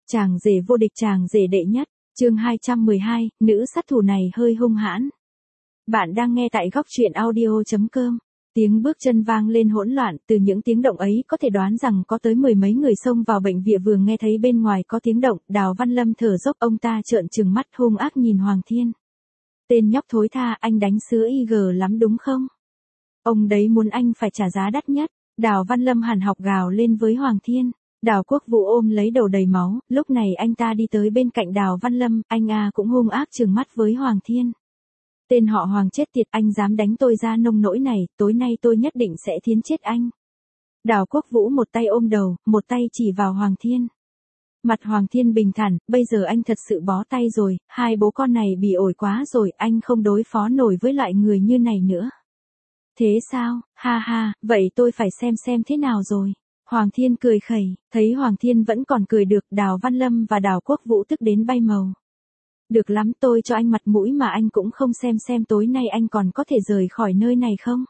Chàng rể vô địch, chàng rể đệ nhất, chương 212, nữ sát thủ này hơi hung hãn. Bạn đang nghe tại góc truyện audio.com. Tiếng bước chân vang lên hỗn loạn, từ những tiếng động ấy có thể đoán rằng có tới mười mấy người xông vào bệnh viện. Vừa nghe thấy bên ngoài có tiếng động, Đào Văn Lâm thở dốc, ông ta trợn trừng mắt hung ác nhìn Hoàng Thiên. Tên nhóc thối tha, anh đánh sứa IG lắm đúng không? Ông đấy muốn anh phải trả giá đắt nhất. Đào Văn Lâm hằn học gào lên với Hoàng Thiên. Đào Quốc Vũ ôm lấy đầu đầy máu, lúc này anh ta đi tới bên cạnh Đào Văn Lâm, anh cũng hung ác trừng mắt với Hoàng Thiên. Tên họ Hoàng chết tiệt, anh dám đánh tôi ra nông nỗi này, tối nay tôi nhất định sẽ thiến chết anh. Đào Quốc Vũ một tay ôm đầu, một tay chỉ vào Hoàng Thiên. Mặt Hoàng Thiên bình thản, bây giờ anh thật sự bó tay rồi, hai bố con này bị ổi quá rồi, anh không đối phó nổi với loại người như này nữa. Thế sao, ha ha, vậy tôi phải xem thế nào rồi. Hoàng Thiên cười khẩy, thấy Hoàng Thiên vẫn còn cười được, Đào Văn Lâm và Đào Quốc Vũ tức đến bay màu. Được lắm, tôi cho anh mặt mũi mà anh cũng không xem tối nay anh còn có thể rời khỏi nơi này không?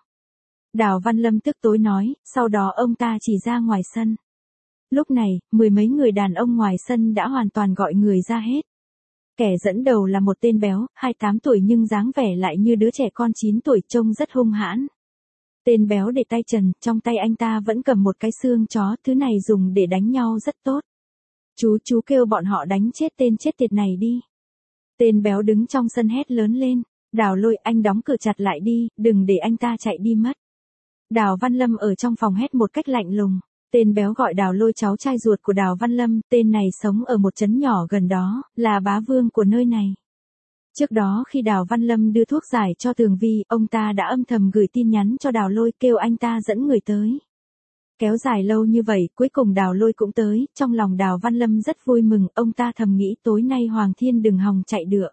Đào Văn Lâm tức tối nói, sau đó ông ta chỉ ra ngoài sân. Lúc này, mười mấy người đàn ông ngoài sân đã hoàn toàn gọi người ra hết. Kẻ dẫn đầu là một tên béo, 28 tuổi nhưng dáng vẻ lại như đứa trẻ con 9 tuổi, trông rất hung hãn. Tên béo để tay trần, trong tay anh ta vẫn cầm một cái xương chó, thứ này dùng để đánh nhau rất tốt. Chú kêu bọn họ đánh chết tên chết tiệt này đi. Tên béo đứng trong sân hét lớn lên, Đào Lôi, anh đóng cửa chặt lại đi, đừng để anh ta chạy đi mất. Đào Văn Lâm ở trong phòng hét một cách lạnh lùng. Tên béo gọi Đào Lôi, cháu trai ruột của Đào Văn Lâm, tên này sống ở một trấn nhỏ gần đó, là bá vương của nơi này. Trước đó khi Đào Văn Lâm đưa thuốc giải cho Tường Vi, ông ta đã âm thầm gửi tin nhắn cho Đào Lôi kêu anh ta dẫn người tới. Kéo dài lâu như vậy, cuối cùng Đào Lôi cũng tới, trong lòng Đào Văn Lâm rất vui mừng, ông ta thầm nghĩ tối nay Hoàng Thiên đừng hòng chạy được.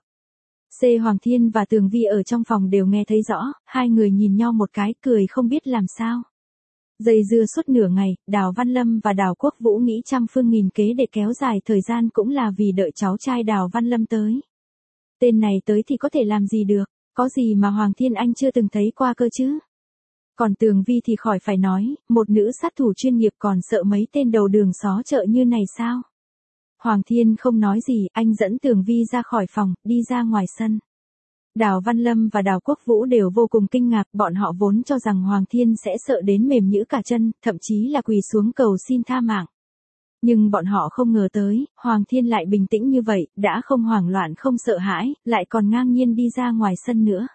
Hoàng Thiên và Tường Vi ở trong phòng đều nghe thấy rõ, hai người nhìn nhau một cái cười không biết làm sao. Dây dưa suốt nửa ngày, Đào Văn Lâm và Đào Quốc Vũ nghĩ trăm phương nghìn kế để kéo dài thời gian cũng là vì đợi cháu trai Đào Văn Lâm tới. Tên này tới thì có thể làm gì được, có gì mà Hoàng Thiên anh chưa từng thấy qua cơ chứ. Còn Tường Vi thì khỏi phải nói, một nữ sát thủ chuyên nghiệp còn sợ mấy tên đầu đường xó chợ như này sao. Hoàng Thiên không nói gì, anh dẫn Tường Vi ra khỏi phòng, đi ra ngoài sân. Đào Văn Lâm và Đào Quốc Vũ đều vô cùng kinh ngạc, bọn họ vốn cho rằng Hoàng Thiên sẽ sợ đến mềm nhũn cả chân, thậm chí là quỳ xuống cầu xin tha mạng. Nhưng bọn họ không ngờ tới, Hoàng Thiên lại bình tĩnh như vậy, đã không hoảng loạn không sợ hãi, lại còn ngang nhiên đi ra ngoài sân nữa.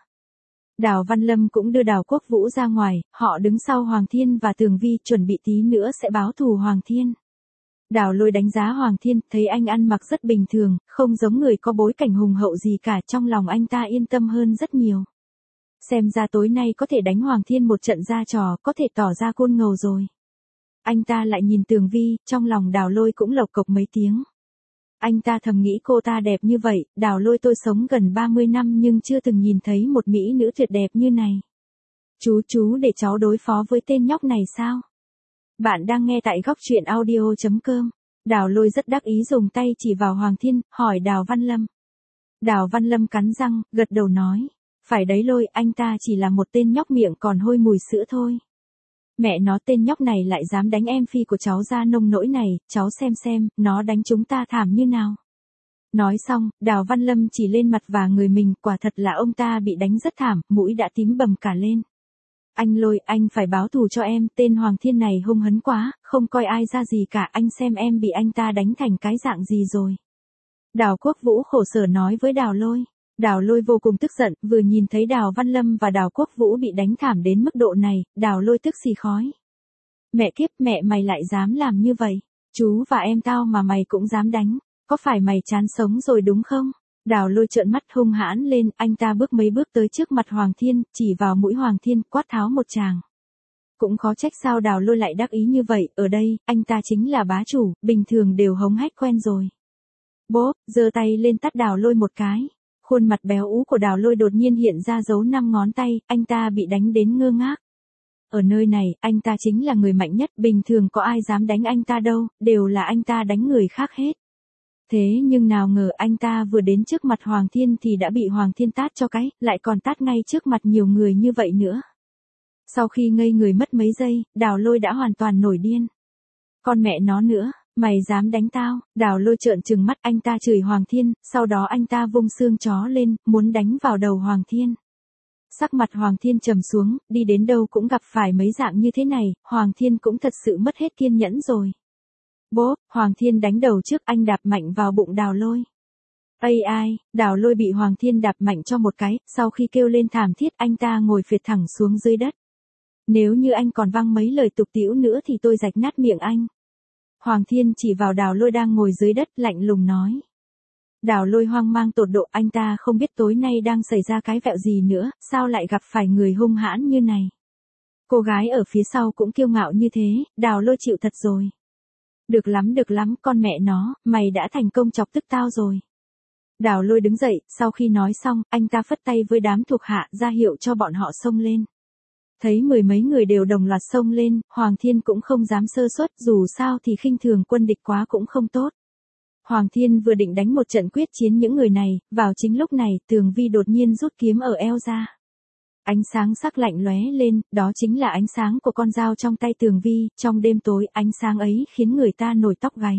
Đào Văn Lâm cũng đưa Đào Quốc Vũ ra ngoài, họ đứng sau Hoàng Thiên và Tường Vi, chuẩn bị tí nữa sẽ báo thù Hoàng Thiên. Đào Lôi đánh giá Hoàng Thiên, thấy anh ăn mặc rất bình thường, không giống người có bối cảnh hùng hậu gì cả, trong lòng anh ta yên tâm hơn rất nhiều. Xem ra tối nay có thể đánh Hoàng Thiên một trận ra trò, có thể tỏ ra côn ngầu rồi. Anh ta lại nhìn Tường Vi, trong lòng Đào Lôi cũng lộc cộc mấy tiếng. Anh ta thầm nghĩ cô ta đẹp như vậy, Đào Lôi tôi sống gần 30 năm nhưng chưa từng nhìn thấy một mỹ nữ tuyệt đẹp như này. Chú để cháu đối phó với tên nhóc này sao? Bạn đang nghe tại góc truyện audio.com. Đào Lôi rất đắc ý dùng tay chỉ vào Hoàng Thiên, hỏi Đào Văn Lâm. Đào Văn Lâm cắn răng, gật đầu nói. Phải đấy Lôi, anh ta chỉ là một tên nhóc miệng còn hôi mùi sữa thôi. Mẹ nó, tên nhóc này lại dám đánh em phi của cháu ra nông nỗi này, cháu xem, nó đánh chúng ta thảm như nào. Nói xong, Đào Văn Lâm chỉ lên mặt và người mình, quả thật là ông ta bị đánh rất thảm, mũi đã tím bầm cả lên. Anh Lôi, anh phải báo thù cho em, tên Hoàng Thiên này hung hấn quá, không coi ai ra gì cả, anh xem em bị anh ta đánh thành cái dạng gì rồi. Đào Quốc Vũ khổ sở nói với Đào Lôi. Đào Lôi vô cùng tức giận, vừa nhìn thấy Đào Văn Lâm và Đào Quốc Vũ bị đánh thảm đến mức độ này, Đào Lôi tức xì khói. Mẹ kiếp, mẹ mày lại dám làm như vậy, chú và em tao mà mày cũng dám đánh, có phải mày chán sống rồi đúng không? Đào Lôi trợn mắt hung hãn lên, anh ta bước mấy bước tới trước mặt Hoàng Thiên, chỉ vào mũi Hoàng Thiên, quát tháo một tràng. Cũng khó trách sao Đào Lôi lại đắc ý như vậy, ở đây, anh ta chính là bá chủ, bình thường đều hống hách quen rồi. Bốp, giơ tay lên tát Đào Lôi một cái. Khuôn mặt béo ú của Đào Lôi đột nhiên hiện ra dấu 5 ngón tay, anh ta bị đánh đến ngơ ngác. Ở nơi này, anh ta chính là người mạnh nhất, bình thường có ai dám đánh anh ta đâu, đều là anh ta đánh người khác hết. Thế nhưng nào ngờ anh ta vừa đến trước mặt Hoàng Thiên thì đã bị Hoàng Thiên tát cho cái, lại còn tát ngay trước mặt nhiều người như vậy nữa. Sau khi ngây người mất mấy giây, Đào Lôi đã hoàn toàn nổi điên. Con mẹ nó nữa, Mày dám đánh tao? Đào Lôi trợn trừng mắt, anh ta chửi Hoàng Thiên, sau đó anh ta vung xương chó lên, muốn đánh vào đầu Hoàng Thiên. Sắc mặt Hoàng Thiên trầm xuống, đi đến đâu cũng gặp phải mấy dạng như thế này, Hoàng Thiên cũng thật sự mất hết kiên nhẫn rồi. Bố, Hoàng Thiên đánh đầu trước, anh đạp mạnh vào bụng Đào Lôi. Ai, Đào Lôi bị Hoàng Thiên đạp mạnh cho một cái, sau khi kêu lên thảm thiết anh ta ngồi phịch thẳng xuống dưới đất. Nếu như anh còn văng mấy lời tục tĩu nữa thì tôi rạch nát miệng anh. Hoàng Thiên chỉ vào Đào Lôi đang ngồi dưới đất, lạnh lùng nói. Đào Lôi hoang mang tột độ, anh ta không biết tối nay đang xảy ra cái vẹo gì nữa, sao lại gặp phải người hung hãn như này. Cô gái ở phía sau cũng kiêu ngạo như thế, Đào Lôi chịu thật rồi. Được lắm, con mẹ nó, mày đã thành công chọc tức tao rồi. Đào Lôi đứng dậy, sau khi nói xong, anh ta phất tay với đám thuộc hạ ra hiệu cho bọn họ xông lên. Thấy mười mấy người đều đồng loạt xông lên, Hoàng Thiên cũng không dám sơ suất, dù sao thì khinh thường quân địch quá cũng không tốt. Hoàng Thiên vừa định đánh một trận quyết chiến những người này, vào chính lúc này, Tường Vi đột nhiên rút kiếm ở eo ra. Ánh sáng sắc lạnh lóe lên, đó chính là ánh sáng của con dao trong tay Tường Vi, trong đêm tối, ánh sáng ấy khiến người ta nổi tóc gáy.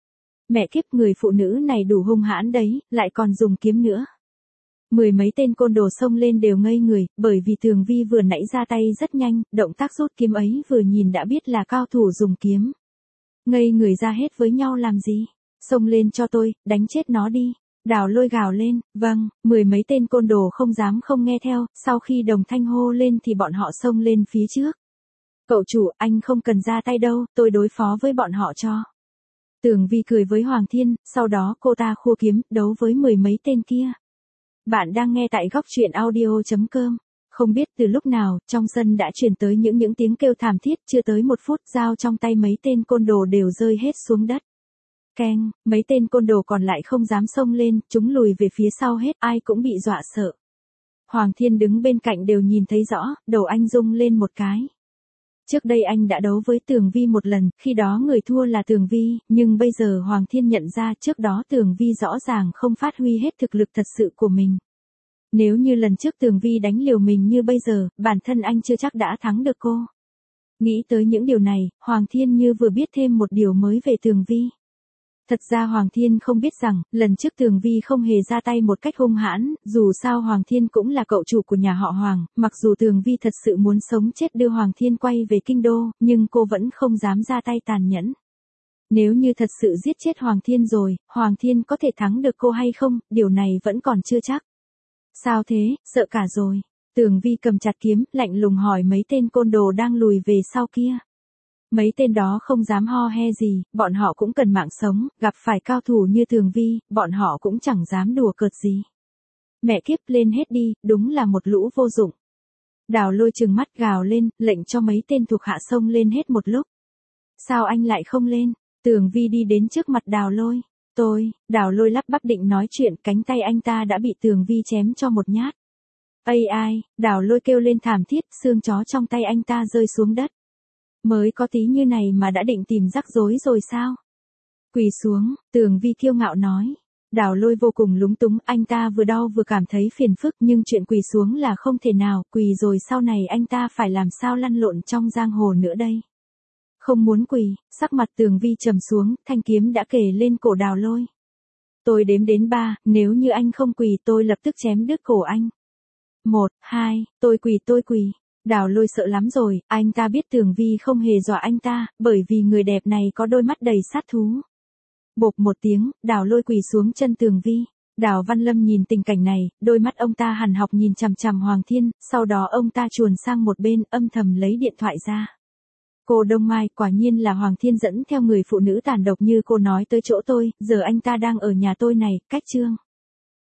Mẹ kiếp, người phụ nữ này đủ hung hãn đấy, lại còn dùng kiếm nữa. Mười mấy tên côn đồ xông lên đều ngây người, bởi vì Tường Vi vừa nãy ra tay rất nhanh, động tác rút kiếm ấy vừa nhìn đã biết là cao thủ dùng kiếm. Ngây người ra hết với nhau làm gì? Xông lên cho tôi, đánh chết nó đi. Đào Lôi gào lên, vâng, mười mấy tên côn đồ không dám không nghe theo, sau khi đồng thanh hô lên thì bọn họ xông lên phía trước. Cậu chủ, anh không cần ra tay đâu, tôi đối phó với bọn họ cho. Tường Vi cười với Hoàng Thiên, sau đó cô ta khua kiếm, đấu với mười mấy tên kia. Bạn đang nghe tại góc truyện audio.com. Không biết từ lúc nào, trong sân đã truyền tới những tiếng kêu thảm thiết, chưa tới một phút, dao trong tay mấy tên côn đồ đều rơi hết xuống đất. Keng, mấy tên côn đồ còn lại không dám xông lên, chúng lùi về phía sau hết, ai cũng bị dọa sợ. Hoàng Thiên đứng bên cạnh đều nhìn thấy rõ, đầu anh rung lên một cái. Trước đây anh đã đấu với Tường Vi một lần, khi đó người thua là Tường Vi, nhưng bây giờ Hoàng Thiên nhận ra trước đó Tường Vi rõ ràng không phát huy hết thực lực thật sự của mình. Nếu như lần trước Tường Vi đánh liều mình như bây giờ, bản thân anh chưa chắc đã thắng được cô. Nghĩ tới những điều này, Hoàng Thiên như vừa biết thêm một điều mới về Tường Vi. Thật ra Hoàng Thiên không biết rằng, lần trước Tường Vi không hề ra tay một cách hung hãn, dù sao Hoàng Thiên cũng là cậu chủ của nhà họ Hoàng, mặc dù Tường Vi thật sự muốn sống chết đưa Hoàng Thiên quay về kinh đô, nhưng cô vẫn không dám ra tay tàn nhẫn. Nếu như thật sự giết chết Hoàng Thiên rồi, Hoàng Thiên có thể thắng được cô hay không, điều này vẫn còn chưa chắc. Sao thế, sợ cả rồi. Tường Vi cầm chặt kiếm, lạnh lùng hỏi mấy tên côn đồ đang lùi về sau kia. Mấy tên đó không dám ho he gì, bọn họ cũng cần mạng sống, gặp phải cao thủ như Tường Vi, bọn họ cũng chẳng dám đùa cợt gì. Mẹ kiếp, lên hết đi, đúng là một lũ vô dụng. Đào Lôi trừng mắt gào lên, lệnh cho mấy tên thuộc hạ xông lên hết một lúc. Sao anh lại không lên? Tường Vi đi đến trước mặt Đào Lôi. Đào Lôi lắp bắp định nói chuyện, cánh tay anh ta đã bị Tường Vi chém cho một nhát. Ai, Đào Lôi kêu lên thảm thiết, xương chó trong tay anh ta rơi xuống đất. Mới có tí như này mà đã định tìm rắc rối rồi sao? Quỳ xuống, Tường Vi kiêu ngạo nói. Đào Lôi vô cùng lúng túng, anh ta vừa đau vừa cảm thấy phiền phức, nhưng chuyện quỳ xuống là không thể nào, quỳ rồi sau này anh ta phải làm sao lăn lộn trong giang hồ nữa đây. Không muốn quỳ, sắc mặt Tường Vi trầm xuống, thanh kiếm đã kề lên cổ Đào Lôi. Tôi đếm đến 3, nếu như anh không quỳ tôi lập tức chém đứt cổ anh. 1, 2, tôi quỳ. Đào Lôi sợ lắm rồi, anh ta biết Tường Vi không hề dọa anh ta, bởi vì người đẹp này có đôi mắt đầy sát thú. Bộp một tiếng, Đào Lôi quỳ xuống chân Tường Vi. Đào Văn Lâm nhìn tình cảnh này, đôi mắt ông ta hằn học nhìn chằm chằm Hoàng Thiên, sau đó ông ta chuồn sang một bên, âm thầm lấy điện thoại ra. Cô Đông Mai, quả nhiên là Hoàng Thiên dẫn theo người phụ nữ tàn độc như cô nói tới chỗ tôi, giờ anh ta đang ở nhà tôi này, cách chương.